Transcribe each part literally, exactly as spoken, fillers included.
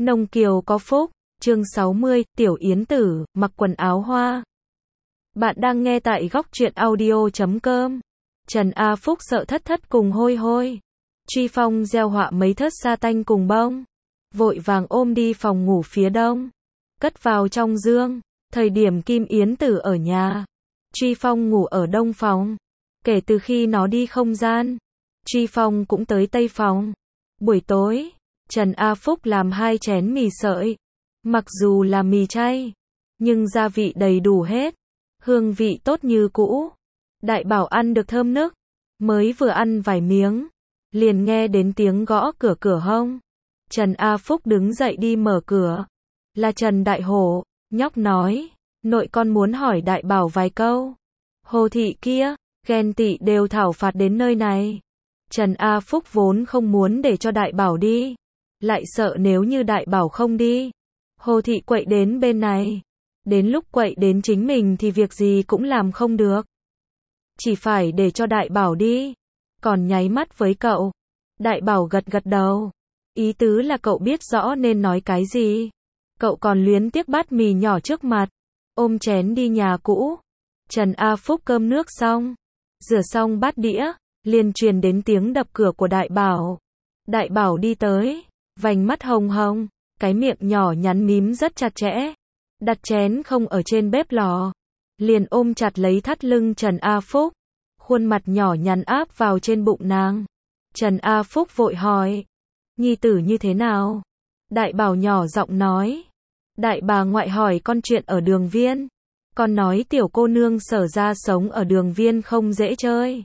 Nông Kiều có phúc, chương sáu mươi, Tiểu Yến Tử, mặc quần áo hoa. Bạn đang nghe tại góc truyện audio chấm com. Trần A Phúc sợ thất thất cùng hôi hôi. Truy Phong gieo họa mấy thớt sa tanh cùng bông. Vội vàng ôm đi phòng ngủ phía đông. Cất vào trong giường. Thời điểm Kim Yến Tử ở nhà. Truy Phong ngủ ở đông phòng. Kể từ khi nó đi không gian. Truy Phong cũng tới tây phòng. Buổi tối, Trần A Phúc làm hai chén mì sợi. Mặc dù là mì chay, nhưng gia vị đầy đủ hết. Hương vị tốt như cũ. Đại Bảo ăn được thơm nức. Mới vừa ăn vài miếng, liền nghe đến tiếng gõ cửa cửa hông. Trần A Phúc đứng dậy đi mở cửa. Là Trần Đại Hổ. Nhóc nói, nội con muốn hỏi Đại Bảo vài câu. Hồ thị kia, ghen tị đều thảo phạt đến nơi này. Trần A Phúc vốn không muốn để cho Đại Bảo đi. Lại sợ nếu như Đại Bảo không đi, Hồ thị quậy đến bên này. Đến lúc quậy đến chính mình thì việc gì cũng làm không được. Chỉ phải để cho Đại Bảo đi. Còn nháy mắt với cậu. Đại Bảo gật gật đầu. Ý tứ là cậu biết rõ nên nói cái gì. Cậu còn luyến tiếc bát mì nhỏ trước mặt. Ôm chén đi nhà cũ. Trần A Phúc cơm nước xong. Rửa xong bát đĩa. Liền truyền đến tiếng đập cửa của Đại Bảo. Đại Bảo đi tới. Vành mắt hồng hồng. Cái miệng nhỏ nhắn mím rất chặt chẽ. Đặt chén không ở trên bếp lò. Liền ôm chặt lấy thắt lưng Trần A Phúc. Khuôn mặt nhỏ nhắn áp vào trên bụng nàng. Trần A Phúc vội hỏi. Nhi tử như thế nào? Đại Bảo nhỏ giọng nói. Đại bà ngoại hỏi con chuyện ở Đường Viên. Con nói tiểu cô nương Sở ra sống ở Đường Viên không dễ chơi.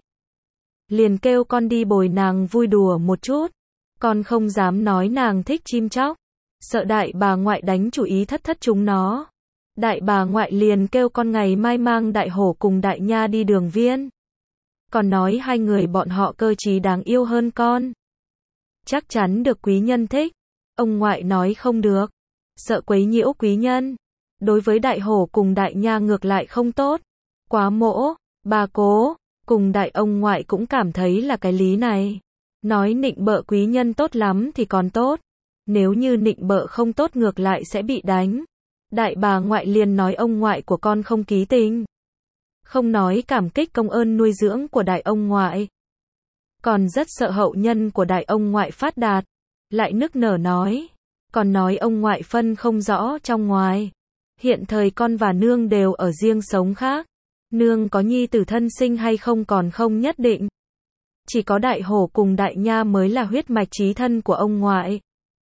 Liền kêu con đi bồi nàng vui đùa một chút. Con không dám nói nàng thích chim chóc. Sợ đại bà ngoại đánh chủ ý thất thất chúng nó. Đại bà ngoại liền kêu con ngày mai mang Đại Hổ cùng Đại Nha đi Đường Viên. Còn nói hai người bọn họ cơ trí đáng yêu hơn con. Chắc chắn được quý nhân thích. Ông ngoại nói không được. Sợ quấy nhiễu quý nhân. Đối với Đại Hổ cùng Đại Nha ngược lại không tốt. Quá mỗ, bà cố, cùng đại ông ngoại cũng cảm thấy là cái lý này. Nói nịnh bợ quý nhân tốt lắm thì còn tốt. Nếu như nịnh bợ không tốt ngược lại sẽ bị đánh. Đại bà ngoại liền nói ông ngoại của con không ký tình. Không nói cảm kích công ơn nuôi dưỡng của đại ông ngoại. Còn rất sợ hậu nhân của đại ông ngoại phát đạt. Lại nức nở nói. Còn nói ông ngoại phân không rõ trong ngoài. Hiện thời con và nương đều ở riêng sống khác. Nương có nhi tử thân sinh hay không còn không nhất định. Chỉ có Đại Hổ cùng Đại Nha mới là huyết mạch chí thân của ông ngoại.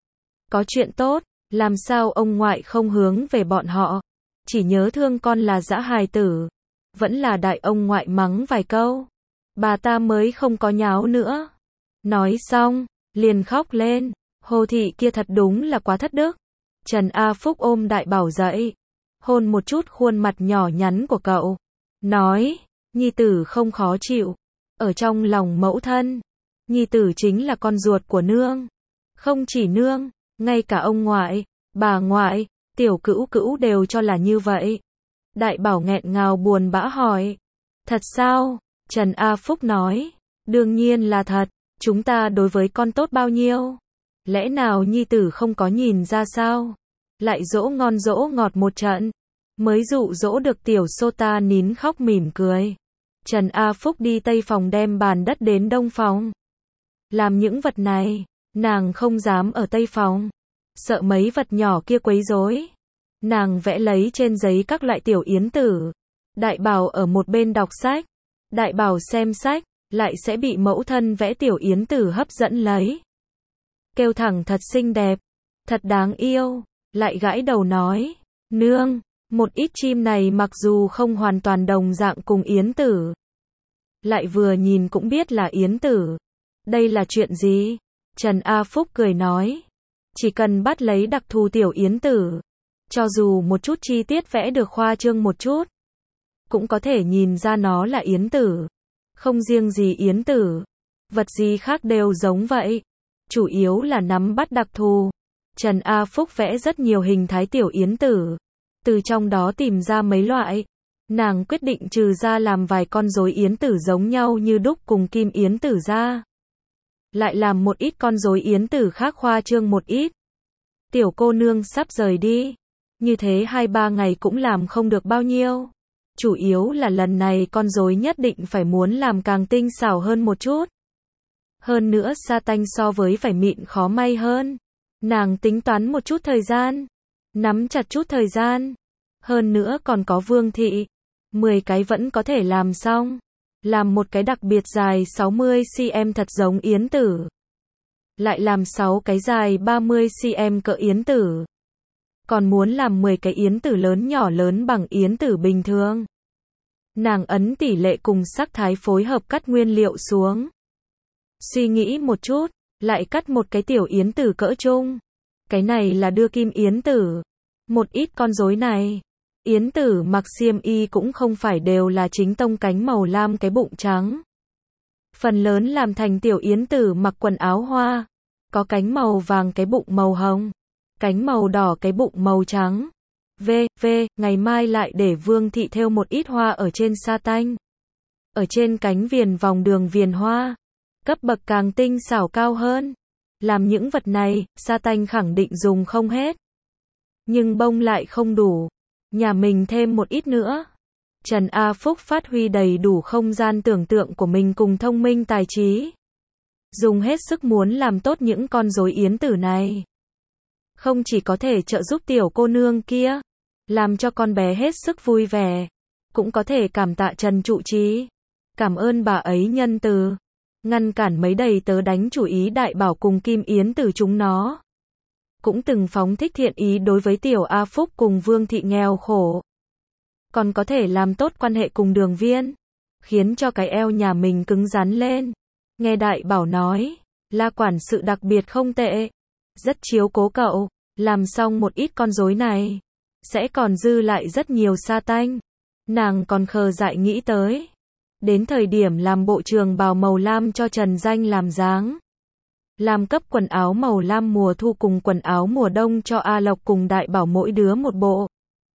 Có chuyện tốt, làm sao ông ngoại không hướng về bọn họ. Chỉ nhớ thương con là dã hài tử. Vẫn là đại ông ngoại mắng vài câu. Bà ta mới không có nháo nữa. Nói xong, liền khóc lên. Hồ thị kia thật đúng là quá thất đức. Trần A Phúc ôm Đại Bảo dậy. Hôn một chút khuôn mặt nhỏ nhắn của cậu. Nói, nhi tử không khó chịu. Ở trong lòng mẫu thân. Nhi tử chính là con ruột của nương. Không chỉ nương, ngay cả ông ngoại, bà ngoại, tiểu cữu cữu đều cho là như vậy. Đại Bảo nghẹn ngào buồn bã hỏi. Thật sao? Trần A Phúc nói. Đương nhiên là thật. Chúng ta đối với con tốt bao nhiêu? Lẽ nào nhi tử không có nhìn ra sao? Lại dỗ ngon dỗ ngọt một trận. Mới dụ dỗ được tiểu sô ta nín khóc mỉm cười. Trần A Phúc đi tây phòng đem bàn đất đến đông phòng. Làm những vật này, nàng không dám ở tây phòng. Sợ mấy vật nhỏ kia quấy rối. Nàng vẽ lấy trên giấy các loại tiểu yến tử. Đại Bảo ở một bên đọc sách. Đại Bảo xem sách, lại sẽ bị mẫu thân vẽ tiểu yến tử hấp dẫn lấy. Kêu thẳng thật xinh đẹp, thật đáng yêu, lại gãi đầu nói. Nương, một ít chim này mặc dù không hoàn toàn đồng dạng cùng yến tử. Lại vừa nhìn cũng biết là yến tử. Đây là chuyện gì? Trần A Phúc cười nói. Chỉ cần bắt lấy đặc thù tiểu yến tử. Cho dù một chút chi tiết vẽ được khoa trương một chút. Cũng có thể nhìn ra nó là yến tử. Không riêng gì yến tử. Vật gì khác đều giống vậy. Chủ yếu là nắm bắt đặc thù. Trần A Phúc vẽ rất nhiều hình thái tiểu yến tử. Từ trong đó tìm ra mấy loại. Nàng quyết định trừ ra làm vài con rối yến tử giống nhau như đúc cùng kim yến tử ra. Lại làm một ít con rối yến tử khác khoa trương một ít. Tiểu cô nương sắp rời đi. Như thế hai ba ngày cũng làm không được bao nhiêu. Chủ yếu là lần này con rối nhất định phải muốn làm càng tinh xảo hơn một chút. Hơn nữa sa tanh so với vải mịn khó may hơn. Nàng tính toán một chút thời gian. Nắm chặt chút thời gian. Hơn nữa còn có Vương thị. mười cái vẫn có thể làm xong. Làm một cái đặc biệt dài sáu mươi xăng-ti-mét thật giống yến tử. Lại làm sáu cái dài ba mươi xăng-ti-mét cỡ yến tử. Còn muốn làm mười cái yến tử lớn nhỏ lớn bằng yến tử bình thường. Nàng ấn tỷ lệ cùng sắc thái phối hợp cắt nguyên liệu xuống. Suy nghĩ một chút, lại cắt một cái tiểu yến tử cỡ trung. Cái này là đưa kim yến tử. Một ít con rối này. Yến tử mặc xiêm y cũng không phải đều là chính tông cánh màu lam cái bụng trắng. Phần lớn làm thành tiểu yến tử mặc quần áo hoa. Có cánh màu vàng cái bụng màu hồng. Cánh màu đỏ cái bụng màu trắng. V, V, ngày mai lại để Vương thị thêu một ít hoa ở trên sa tanh. Ở trên cánh viền vòng đường viền hoa. Cấp bậc càng tinh xảo cao hơn. Làm những vật này, sa tanh khẳng định dùng không hết. Nhưng bông lại không đủ. Nhà mình thêm một ít nữa. Trần A Phúc phát huy đầy đủ không gian tưởng tượng của mình cùng thông minh tài trí. Dùng hết sức muốn làm tốt những con rối yến tử này. Không chỉ có thể trợ giúp tiểu cô nương kia, làm cho con bé hết sức vui vẻ, cũng có thể cảm tạ Trần trụ trì. Cảm ơn bà ấy nhân từ, ngăn cản mấy đầy tớ đánh chủ ý đại bảo cùng Kim Yến Tử chúng nó. Cũng từng phóng thích thiện ý đối với tiểu A Phúc cùng Vương thị nghèo khổ. Còn có thể làm tốt quan hệ cùng Đường Viên, khiến cho cái eo nhà mình cứng rắn lên. Nghe đại bảo nói, La quản sự đặc biệt không tệ, rất chiếu cố cậu, làm xong một ít con rối này, sẽ còn dư lại rất nhiều sa tanh. Nàng còn khờ dại nghĩ tới, đến thời điểm làm bộ trường bào màu lam cho Trần Danh làm dáng. Làm cấp quần áo màu lam mùa thu cùng quần áo mùa đông cho A Lộc cùng đại bảo mỗi đứa một bộ.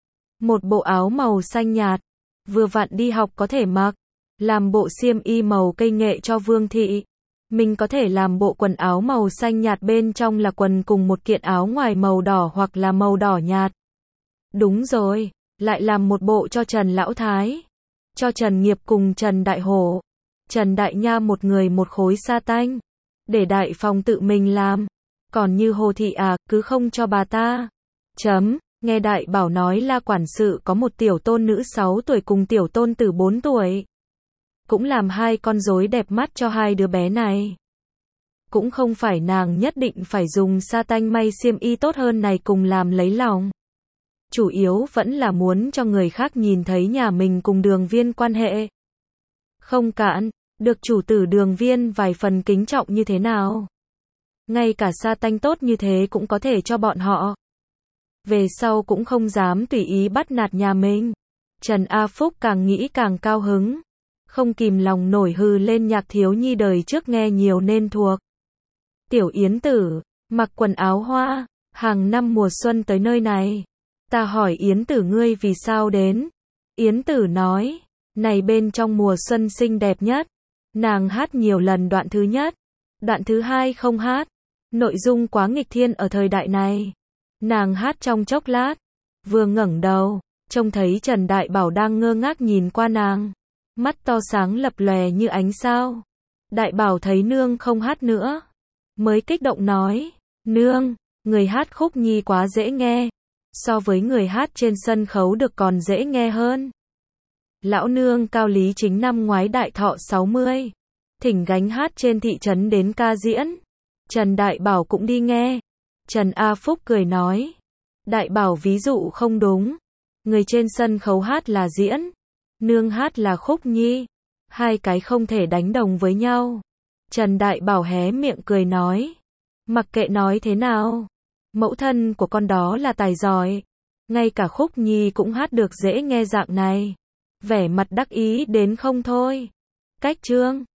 Một bộ áo màu xanh nhạt, vừa vặn đi học có thể mặc. Làm bộ xiêm y màu cây nghệ cho Vương thị. Mình có thể làm bộ quần áo màu xanh nhạt bên trong là quần cùng một kiện áo ngoài màu đỏ hoặc là màu đỏ nhạt. Đúng rồi, lại làm một bộ cho Trần Lão Thái, cho Trần Nghiệp cùng Trần Đại Hổ, Trần Đại Nha một người một khối sa tanh, để đại phòng tự mình làm. Còn như Hồ thị à, cứ không cho bà ta. Chấm, nghe đại bảo nói La quản sự có một tiểu tôn nữ sáu tuổi cùng tiểu tôn tử bốn tuổi. Cũng làm hai con rối đẹp mắt cho hai đứa bé này. Cũng không phải nàng nhất định phải dùng sa tanh may xiêm y tốt hơn này cùng làm lấy lòng. Chủ yếu vẫn là muốn cho người khác nhìn thấy nhà mình cùng Đường Viên quan hệ. Không cạn, được chủ tử Đường Viên vài phần kính trọng như thế nào. Ngay cả sa tanh tốt như thế cũng có thể cho bọn họ. Về sau cũng không dám tùy ý bắt nạt nhà mình. Trần A Phúc càng nghĩ càng cao hứng. Không kìm lòng nổi hừ lên nhạc thiếu nhi đời trước nghe nhiều nên thuộc. Tiểu Yến Tử, mặc quần áo hoa, hàng năm mùa xuân tới nơi này. Ta hỏi Yến Tử ngươi vì sao đến? Yến Tử nói, này bên trong mùa xuân xinh đẹp nhất. Nàng hát nhiều lần đoạn thứ nhất, đoạn thứ hai không hát. Nội dung quá nghịch thiên ở thời đại này. Nàng hát trong chốc lát, vừa ngẩng đầu, trông thấy Trần Đại Bảo đang ngơ ngác nhìn qua nàng. Mắt to sáng lập lòe như ánh sao. Đại bảo thấy nương không hát nữa, mới kích động nói, nương, người hát khúc nhi quá dễ nghe, so với người hát trên sân khấu được còn dễ nghe hơn. Lão nương Cao Lý Chính năm ngoái đại thọ sáu mươi, thỉnh gánh hát trên thị trấn đến ca diễn. Trần Đại Bảo cũng đi nghe. Trần A Phúc cười nói, Đại Bảo ví dụ không đúng, người trên sân khấu hát là diễn, nương hát là khúc nhi, hai cái không thể đánh đồng với nhau. Trần Đại Bảo hé miệng cười nói, mặc kệ nói thế nào, mẫu thân của con đó là tài giỏi, ngay cả khúc nhi cũng hát được dễ nghe dạng này. Vẻ mặt đắc ý đến không thôi. Cách chương